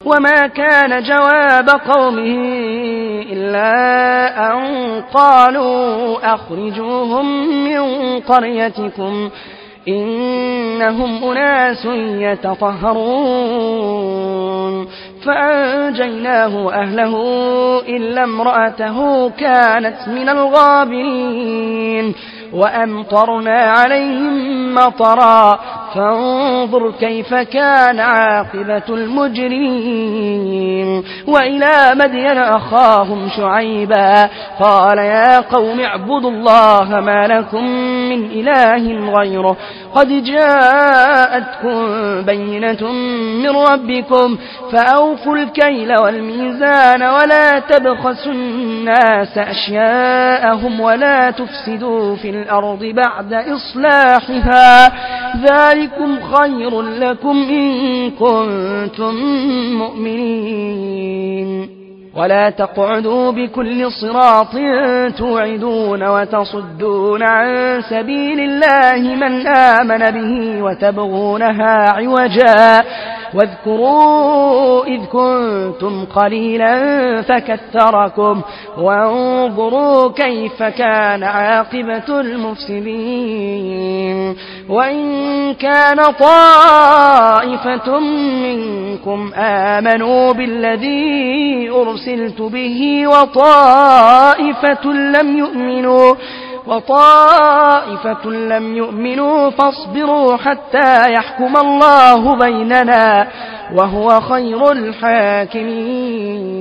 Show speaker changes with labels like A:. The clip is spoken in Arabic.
A: وما كان جواب قومه إلا أن قالوا أخرجوهم من قريتكم إنهم أناس يتطهرون فأنجيناه وأهله إلا امرأته كانت من الغابرين وأمطرنا عليهم مطرا فانظر كيف كان عاقبة المجرمين. وإلى مدين أخاهم شعيبا قال يا قوم اعبدوا الله ما لكم من إله غيره قد جاءتكم بينة من ربكم فأوفوا الكيل والميزان ولا تبخسوا الناس أشياءهم ولا تفسدوا في الأرض بعد إصلاحها ذلكم خير لكم إن كنتم مؤمنين. ولا تقعدوا بكل صراط توعدون وتصدون عن سبيل الله من آمن به وتبغونها عوجا واذكروا إذ كنتم قليلا فكثركم وانظروا كيف كان عاقبة المفسدين. وإن كان طائفة منكم آمنوا بالذي أرسلت به وطائفة لم يؤمنوا فاصبروا حتى يحكم الله بيننا وهو خير الحاكمين.